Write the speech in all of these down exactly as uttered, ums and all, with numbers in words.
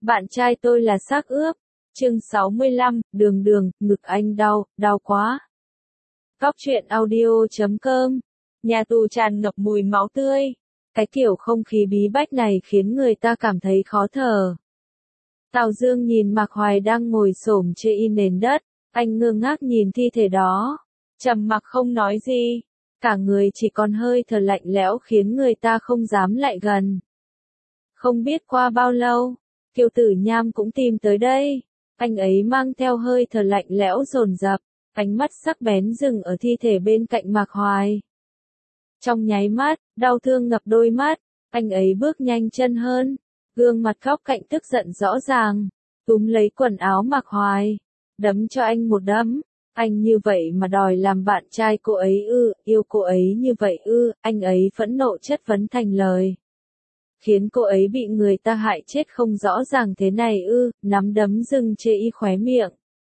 Bạn trai tôi là xác ướp. Chương sáu mươi lăm, đường đường, ngực anh đau, đau quá. Góc truyện audio chấm com. Nhà tù tràn ngập mùi máu tươi. Cái kiểu không khí bí bách này khiến người ta cảm thấy khó thở. Tào Dương nhìn Mạc Hoài đang ngồi xổm trên y nền đất, anh ngơ ngác nhìn thi thể đó, trầm mặc không nói gì, cả người chỉ còn hơi thở lạnh lẽo khiến người ta không dám lại gần. Không biết qua bao lâu, Kiều Tử Nham cũng tìm tới đây, anh ấy mang theo hơi thở lạnh lẽo dồn dập, ánh mắt sắc bén dừng ở thi thể bên cạnh Mạc Hoài. Trong nháy mắt, đau thương ngập đôi mắt, anh ấy bước nhanh chân hơn, gương mặt góc cạnh tức giận rõ ràng, túm lấy quần áo Mạc Hoài, đấm cho anh một đấm. Anh như vậy mà đòi làm bạn trai cô ấy ư, yêu cô ấy như vậy ư, anh ấy phẫn nộ chất vấn thành lời. Khiến cô ấy bị người ta hại chết không rõ ràng thế này ư, nắm đấm dừng chê y khóe miệng.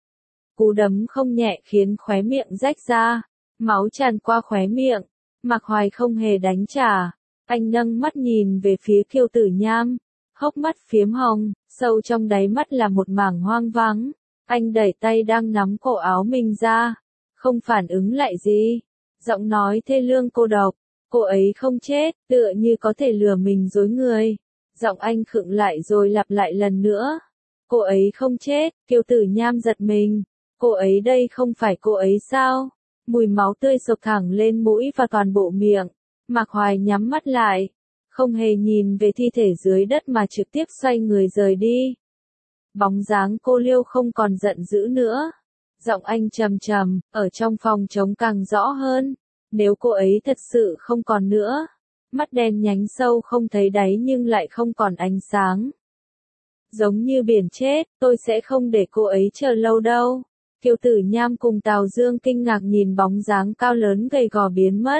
Cú đấm không nhẹ khiến khóe miệng rách ra, máu tràn qua khóe miệng, Mạc Hoài không hề đánh trả, anh nâng mắt nhìn về phía Kiều Tử Nham, hốc mắt phiếm hồng, sâu trong đáy mắt là một mảng hoang vắng, anh đẩy tay đang nắm cổ áo mình ra, không phản ứng lại gì, giọng nói thê lương cô độc. Cô ấy không chết, tựa như có thể lừa mình dối người. Giọng anh khựng lại rồi lặp lại lần nữa. Cô ấy không chết, Kiều Tử Nham giật mình. Cô ấy đây không phải cô ấy sao? Mùi máu tươi sộc thẳng lên mũi và toàn bộ miệng. Mạc Hoài nhắm mắt lại, không hề nhìn về thi thể dưới đất mà trực tiếp xoay người rời đi. Bóng dáng cô Liêu không còn giận dữ nữa. Giọng anh trầm trầm, ở trong phòng trống càng rõ hơn. Nếu cô ấy thật sự không còn nữa, mắt đen nhánh sâu không thấy đáy nhưng lại không còn ánh sáng. Giống như biển chết, tôi sẽ không để cô ấy chờ lâu đâu. Kiều Tử Nham cùng Tào Dương kinh ngạc nhìn bóng dáng cao lớn gầy gò biến mất.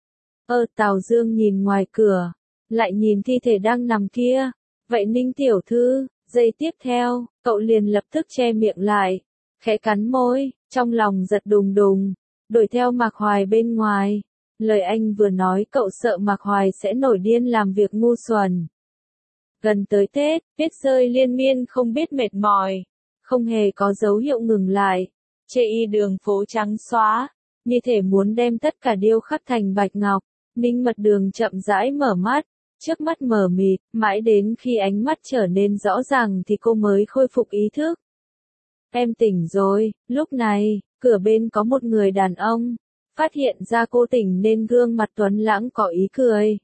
Ơ Tào Dương nhìn ngoài cửa, lại nhìn thi thể đang nằm kia. Vậy Ninh tiểu thư, giây tiếp theo, cậu liền lập tức che miệng lại, khẽ cắn môi, trong lòng giật đùng đùng. Đuổi theo Mạc Hoài bên ngoài, lời anh vừa nói cậu sợ Mạc Hoài sẽ nổi điên làm việc ngu xuẩn. Gần tới Tết, tuyết rơi liên miên không biết mệt mỏi, không hề có dấu hiệu ngừng lại, chê y đường phố trắng xóa, như thể muốn đem tất cả điêu khắc thành bạch ngọc. Ninh Mật Đường chậm rãi mở mắt, trước mắt mờ mịt, mãi đến khi ánh mắt trở nên rõ ràng thì cô mới khôi phục ý thức. Em tỉnh rồi, lúc này, cửa bên có một người đàn ông, phát hiện ra cô tỉnh nên gương mặt tuấn lãng có ý cười.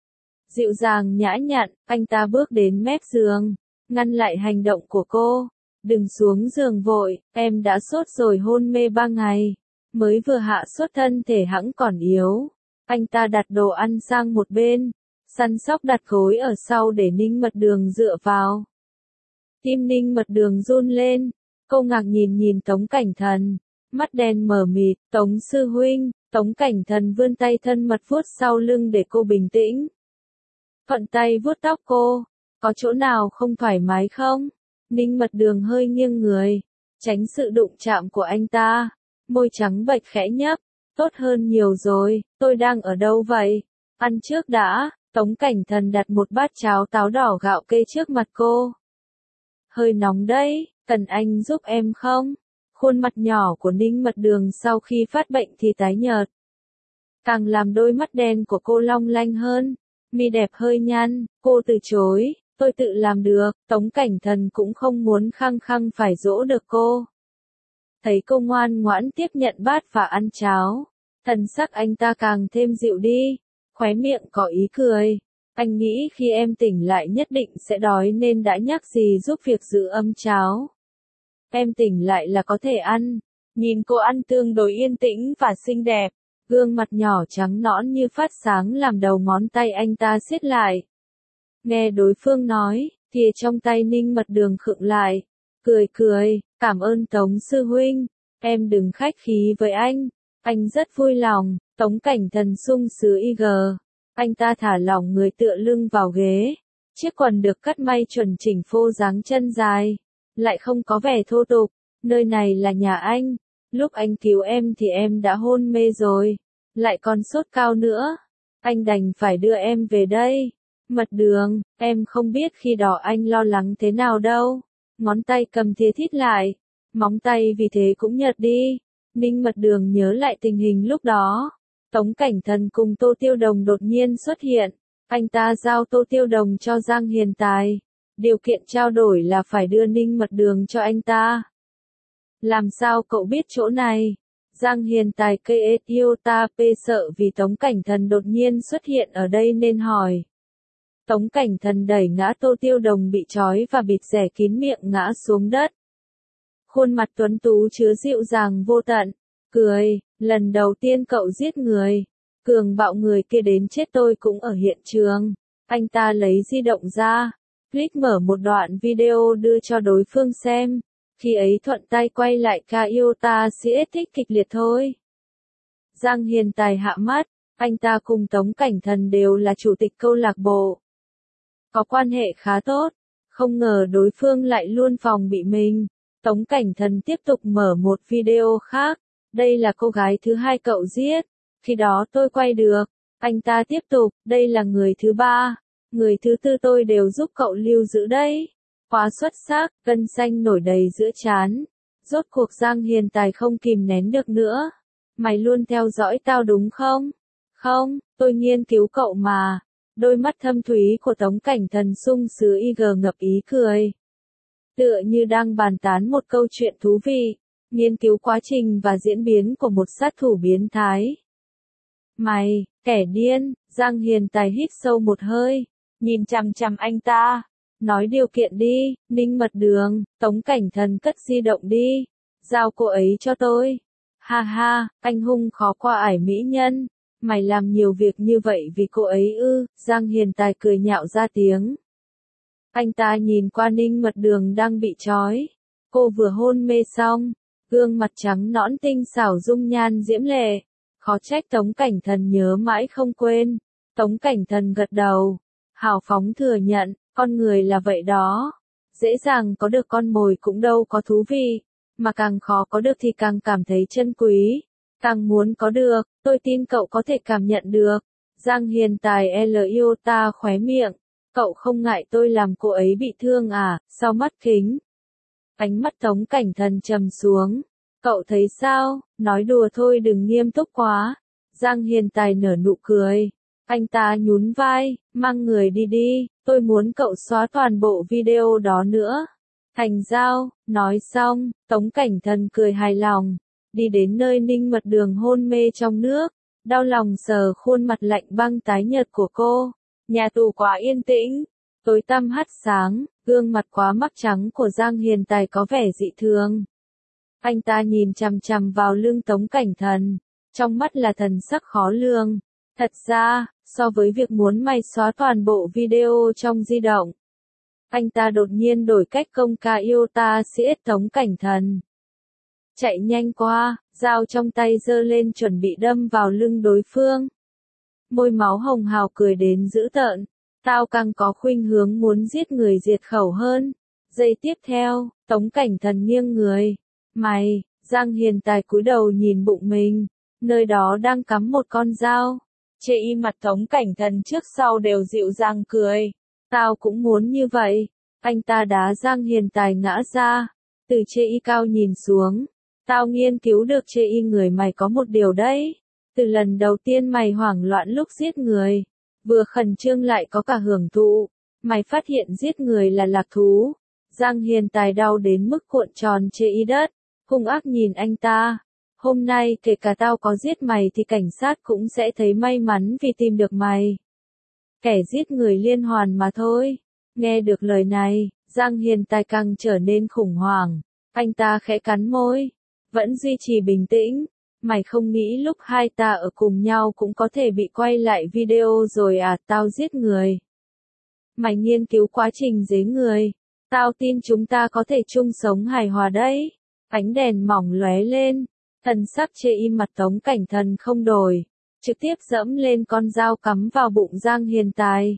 Dịu dàng nhã nhặn, anh ta bước đến mép giường, ngăn lại hành động của cô. Đừng xuống giường vội, em đã sốt rồi hôn mê ba ngày, mới vừa hạ sốt thân thể hẵng còn yếu. Anh ta đặt đồ ăn sang một bên, săn sóc đặt gối ở sau để Ninh Mật Đường dựa vào. Tim Ninh Mật Đường run lên. Cô ngạc nhìn nhìn Tống Cảnh Thần, mắt đen mờ mịt, Tống sư huynh. Tống Cảnh Thần vươn tay thân mật vuốt sau lưng để cô bình tĩnh. Thuận tay vuốt tóc cô, có chỗ nào không thoải mái không? Ninh Mật Đường hơi nghiêng người, tránh sự đụng chạm của anh ta, môi trắng bệch khẽ nhấp, tốt hơn nhiều rồi, tôi đang ở đâu vậy? Ăn trước đã. Tống Cảnh Thần đặt một bát cháo táo đỏ gạo kê trước mặt cô. Hơi nóng đấy. Cần anh giúp em không? Khuôn mặt nhỏ của Ninh Mật Đường sau khi phát bệnh thì tái nhợt. Càng làm đôi mắt đen của cô long lanh hơn. Mi đẹp hơi nhăn, cô từ chối, tôi tự làm được. Tống Cảnh Thần cũng không muốn khăng khăng phải dỗ được cô. Thấy cô ngoan ngoãn tiếp nhận bát và ăn cháo, thần sắc anh ta càng thêm dịu đi, khóe miệng có ý cười. Anh nghĩ khi em tỉnh lại nhất định sẽ đói nên đã nhắc gì giúp việc giữ ấm cháo. Em tỉnh lại là có thể ăn. Nhìn cô ăn tương đối yên tĩnh và xinh đẹp, gương mặt nhỏ trắng nõn như phát sáng làm đầu ngón tay anh ta siết lại. Nghe đối phương nói, thìa trong tay Ninh Mật Đường khựng lại, cười cười, cảm ơn Tống sư huynh, em đừng khách khí với anh, anh rất vui lòng. Tống Cảnh Thần sung sướng y gờ, anh ta thả lỏng người tựa lưng vào ghế, chiếc quần được cắt may chuẩn chỉnh phô dáng chân dài. Lại không có vẻ thô tục, nơi này là nhà anh, lúc anh cứu em thì em đã hôn mê rồi, lại còn sốt cao nữa, anh đành phải đưa em về đây. Mật đường, em không biết khi đó anh lo lắng thế nào đâu. Ngón tay cầm thìa thít lại, móng tay vì thế cũng nhợt đi. Ninh Mật Đường nhớ lại tình hình lúc đó. Tống Cảnh Thần cùng Tô Tiêu Đồng đột nhiên xuất hiện. Anh ta giao Tô Tiêu Đồng cho Giang Hiền Tài. Điều kiện trao đổi là phải đưa Ninh Mật Đường cho anh ta. Làm sao cậu biết chỗ này? Giang Hiền Tài kê yêu ta pê sợ vì Tống Cảnh Thần đột nhiên xuất hiện ở đây nên hỏi. Tống Cảnh Thần đẩy ngã Tô Tiêu Đồng bị trói và bịt rẻ kín miệng ngã xuống đất. Khuôn mặt tuấn tú chứa dịu dàng vô tận, cười, lần đầu tiên cậu giết người. Cường bạo người kia đến chết tôi cũng ở hiện trường. Anh ta lấy di động ra, click mở một đoạn video đưa cho đối phương xem. Khi ấy thuận tay quay lại ca yêu ta sẽ thích kịch liệt thôi. Giang Hiền Tài hạ mắt, anh ta cùng Tống Cảnh Thần đều là chủ tịch câu lạc bộ. Có quan hệ khá tốt, không ngờ đối phương lại luôn phòng bị mình. Tống Cảnh Thần tiếp tục mở một video khác. Đây là cô gái thứ hai cậu giết. Khi đó tôi quay được. Anh ta tiếp tục, đây là người thứ ba. Người thứ tư tôi đều giúp cậu lưu giữ đấy. Quá xuất sắc, gân xanh nổi đầy giữa trán. Rốt cuộc Giang Hiền Tài không kìm nén được nữa. Mày luôn theo dõi tao đúng không? Không, tôi nghiên cứu cậu mà. Đôi mắt thâm thúy của Tống Cảnh Thần sung sứ i giê ngập ý cười. Tựa như đang bàn tán một câu chuyện thú vị, nghiên cứu quá trình và diễn biến của một sát thủ biến thái. Mày, kẻ điên, Giang Hiền Tài hít sâu một hơi, nhìn chằm chằm anh ta, nói điều kiện đi, Ninh Mật Đường, Tống Cảnh Thần cất di động đi, giao cô ấy cho tôi. Ha ha, anh hung khó qua ải mỹ nhân, mày làm nhiều việc như vậy vì cô ấy ư, Giang Hiền Tài cười nhạo ra tiếng. Anh ta nhìn qua Ninh Mật Đường đang bị trói. Cô vừa hôn mê xong, gương mặt trắng nõn tinh xảo dung nhan diễm lệ. Khó trách Tống Cảnh Thần nhớ mãi không quên. Tống Cảnh Thần gật đầu, hào phóng thừa nhận, con người là vậy đó. Dễ dàng có được con mồi cũng đâu có thú vị, mà càng khó có được thì càng cảm thấy chân quý. Càng muốn có được, tôi tin cậu có thể cảm nhận được. Giang Hiền Tài L yêu ta khóe miệng. Cậu không ngại tôi làm cô ấy bị thương à, sau mắt kính. Ánh mắt Tống Cảnh Thần trầm xuống. Cậu thấy sao, nói đùa thôi đừng nghiêm túc quá. Giang Hiền Tài nở nụ cười. Anh ta nhún vai, mang người đi đi, tôi muốn cậu xóa toàn bộ video đó nữa. Thành giao, nói xong, Tống Cảnh Thần cười hài lòng. Đi đến nơi Ninh Mật Đường hôn mê trong nước. Đau lòng sờ khuôn mặt lạnh băng tái nhợt của cô. Nhà tù quá yên tĩnh, tối tăm hắt sáng, gương mặt quá mắc trắng của Giang Hiền Tài có vẻ dị thường. Anh ta nhìn chằm chằm vào lưng Tống Cảnh Thần, trong mắt là thần sắc khó lường. Thật ra, so với việc muốn mày xóa toàn bộ video trong di động, anh ta đột nhiên đổi cách công ca yêu ta siết Tống Cảnh Thần. Chạy nhanh qua, dao trong tay giơ lên chuẩn bị đâm vào lưng đối phương. Môi máu hồng hào cười đến dữ tợn, tao càng có khuynh hướng muốn giết người diệt khẩu hơn. Giây tiếp theo, Tống Cảnh Thần nghiêng người. Mày, Giang Hiền Tài cúi đầu nhìn bụng mình, nơi đó đang cắm một con dao. Chê y mặt Tống Cảnh Thần trước sau đều dịu dàng cười. Tao cũng muốn như vậy. Anh ta đá Giang Hiền Tài ngã ra, từ chê y cao nhìn xuống. Tao nghiên cứu được chê y người mày có một điều đấy. Từ lần đầu tiên mày hoảng loạn lúc giết người, vừa khẩn trương lại có cả hưởng thụ, mày phát hiện giết người là lạc thú. Giang Hiền Tài đau đến mức cuộn tròn chê y đất, hung ác nhìn anh ta. Hôm nay kể cả tao có giết mày thì cảnh sát cũng sẽ thấy may mắn vì tìm được mày. Kẻ giết người liên hoàn mà thôi. Nghe được lời này, Giang Hiền Tài càng trở nên khủng hoảng. Anh ta khẽ cắn môi, vẫn duy trì bình tĩnh. Mày không nghĩ lúc hai ta ở cùng nhau cũng có thể bị quay lại video rồi à, tao giết người. Mày nghiên cứu quá trình giết người. Tao tin chúng ta có thể chung sống hài hòa đấy. Ánh đèn mỏng lóe lên. Thần sắc chê y mặt Tống Cảnh Thần không đổi. Trực tiếp dẫm lên con dao cắm vào bụng Giang Hiền Tài.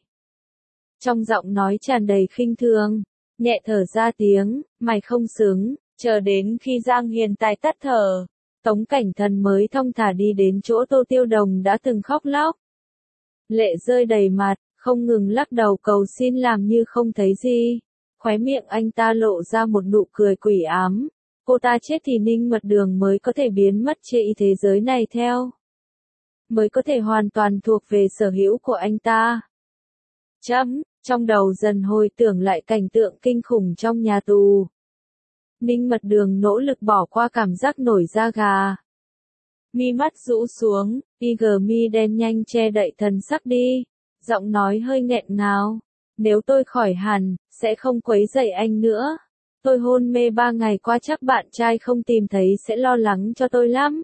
Trong giọng nói tràn đầy khinh thường. Nhẹ thở ra tiếng, mày không xứng. Chờ đến khi Giang Hiền Tài tắt thở, Tống Cảnh Thần mới thong thả đi đến chỗ Tô Tiêu Đồng đã từng khóc lóc. Lệ rơi đầy mặt, không ngừng lắc đầu cầu xin làm như không thấy gì. Khóe miệng anh ta lộ ra một nụ cười quỷ ám. Cô ta chết thì Ninh Mật Đường mới có thể biến mất trên thế giới này theo. Mới có thể hoàn toàn thuộc về sở hữu của anh ta. Chấm, trong đầu dần hồi tưởng lại cảnh tượng kinh khủng trong nhà tù. Ninh Mật Đường nỗ lực bỏ qua cảm giác nổi da gà. Mi mắt rũ xuống, Tiger mi đen nhanh che đậy thần sắc đi. Giọng nói hơi nghẹn ngào. Nếu tôi khỏi hẳn, sẽ không quấy rầy anh nữa. Tôi hôn mê ba ngày qua chắc bạn trai không tìm thấy sẽ lo lắng cho tôi lắm.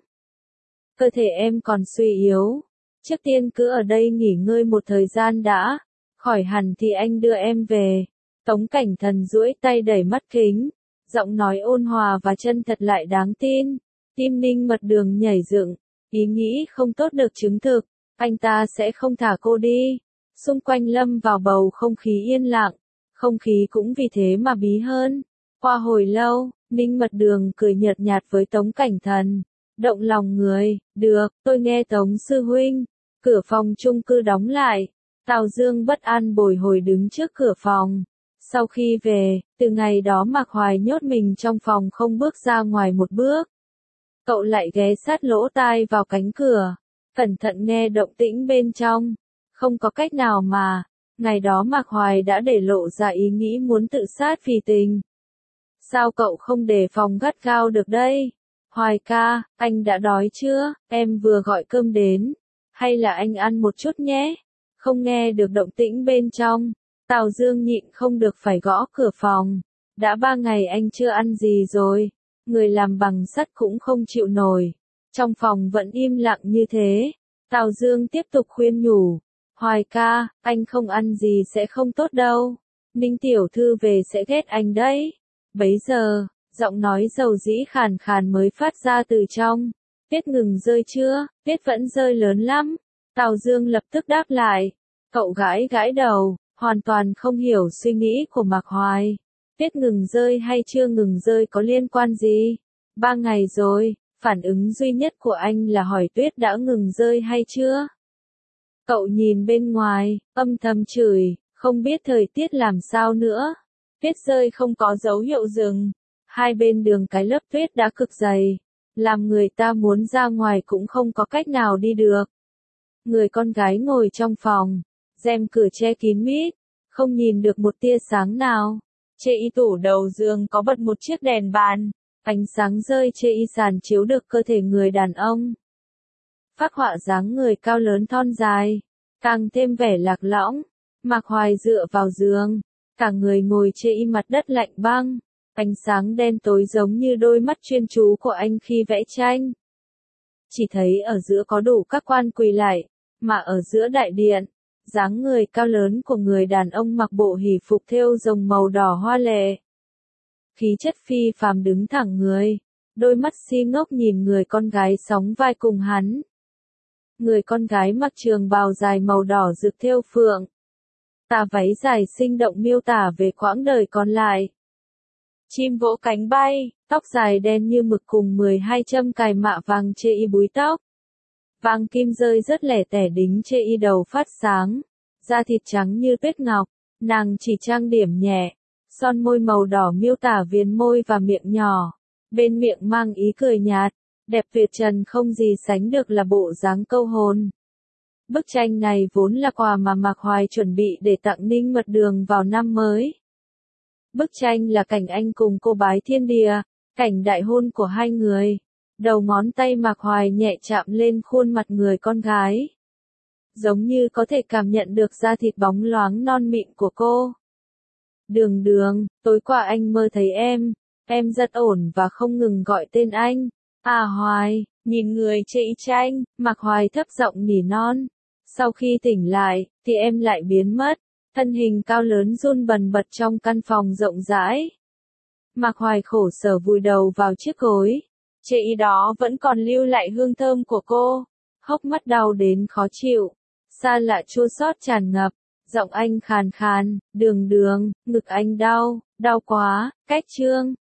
Cơ thể em còn suy yếu. Trước tiên cứ ở đây nghỉ ngơi một thời gian đã. Khỏi hẳn thì anh đưa em về. Tống Cảnh Thần duỗi tay đẩy mắt kính. Giọng nói ôn hòa và chân thật lại đáng tin. Tim Ninh Mật Đường nhảy dựng. Ý nghĩ không tốt được chứng thực. Anh ta sẽ không thả cô đi. Xung quanh lâm vào bầu không khí yên lặng. Không khí cũng vì thế mà bí hơn. Qua hồi lâu, Ninh Mật Đường cười nhợt nhạt với Tống Cảnh Thần. Động lòng người, được, tôi nghe Tống sư huynh. Cửa phòng chung cư đóng lại. Tào Dương bất an bồi hồi đứng trước cửa phòng. Sau khi về, từ ngày đó Mạc Hoài nhốt mình trong phòng không bước ra ngoài một bước. Cậu lại ghé sát lỗ tai vào cánh cửa. Cẩn thận nghe động tĩnh bên trong. Không có cách nào mà. Ngày đó Mạc Hoài đã để lộ ra ý nghĩ muốn tự sát vì tình. Sao cậu không đề phòng gắt gao được đây? Hoài ca, anh đã đói chưa? Em vừa gọi cơm đến. Hay là anh ăn một chút nhé? Không nghe được động tĩnh bên trong. Tào Dương nhịn không được phải gõ cửa phòng. Đã ba ngày anh chưa ăn gì rồi. Người làm bằng sắt cũng không chịu nổi. Trong phòng vẫn im lặng như thế. Tào Dương tiếp tục khuyên nhủ. Hoài ca, anh không ăn gì sẽ không tốt đâu. Ninh tiểu thư về sẽ ghét anh đấy. Bấy giờ, giọng nói dầu dĩ khàn khàn mới phát ra từ trong. Tuyết ngừng rơi chưa? Tuyết vẫn rơi lớn lắm. Tào Dương lập tức đáp lại. Cậu gãi gãi đầu, hoàn toàn không hiểu suy nghĩ của Mạc Hoài. Tuyết ngừng rơi hay chưa ngừng rơi có liên quan gì? Ba ngày rồi, phản ứng duy nhất của anh là hỏi tuyết đã ngừng rơi hay chưa? Cậu nhìn bên ngoài, âm thầm chửi, không biết thời tiết làm sao nữa. Tuyết rơi không có dấu hiệu dừng. Hai bên đường cái lớp tuyết đã cực dày. Làm người ta muốn ra ngoài cũng không có cách nào đi được. Người con gái ngồi trong phòng. Rèm cửa che kín mít. Không nhìn được một tia sáng nào. Trên y tủ đầu giường có bật một chiếc đèn bàn. Ánh sáng rơi trên y sàn chiếu được cơ thể người đàn ông. Phác họa dáng người cao lớn thon dài. Càng thêm vẻ lạc lõng. Mạc Hoài dựa vào giường. Cả người ngồi trên y mặt đất lạnh băng. Ánh sáng đen tối giống như đôi mắt chuyên chú của anh khi vẽ tranh. Chỉ thấy ở giữa có đủ các quan quỳ lại. Mà ở giữa đại điện, dáng người cao lớn của người đàn ông mặc bộ hỉ phục thêu rồng màu đỏ hoa lệ. Khí chất phi phàm đứng thẳng người. Đôi mắt si ngốc nhìn người con gái sóng vai cùng hắn. Người con gái mặc trường bào dài màu đỏ rực thêu phượng. Tà váy dài sinh động miêu tả về quãng đời còn lại. Chim vỗ cánh bay, tóc dài đen như mực cùng mười hai châm cài mạ vàng chê y búi tóc. Vàng kim rơi rất lẻ tẻ đính chê y đầu phát sáng. Da thịt trắng như tuyết ngọc, nàng chỉ trang điểm nhẹ. Son môi màu đỏ miêu tả viền môi và miệng nhỏ. Bên miệng mang ý cười nhạt. Đẹp tuyệt trần không gì sánh được là bộ dáng câu hồn. Bức tranh này vốn là quà mà Mạc Hoài chuẩn bị để tặng Ninh Mật Đường vào năm mới. Bức tranh là cảnh anh cùng cô bái thiên địa, cảnh đại hôn của hai người. Đầu ngón tay Mạc Hoài nhẹ chạm lên khuôn mặt người con gái. Giống như có thể cảm nhận được da thịt bóng loáng non mịn của cô. Đường Đường, tối qua anh mơ thấy em, em rất ổn và không ngừng gọi tên anh. À Hoài, nhìn người trên y tranh, Mạc Hoài thấp giọng nỉ non. Sau khi tỉnh lại, thì em lại biến mất. Thân hình cao lớn run bần bật trong căn phòng rộng rãi. Mạc Hoài khổ sở vùi đầu vào chiếc gối. Trên y đó vẫn còn lưu lại hương thơm của cô. Hốc mắt đau đến khó chịu. Xa lạ chua xót tràn ngập. Giọng anh khàn khàn, Đường Đường, ngực anh đau, đau quá, cách trương.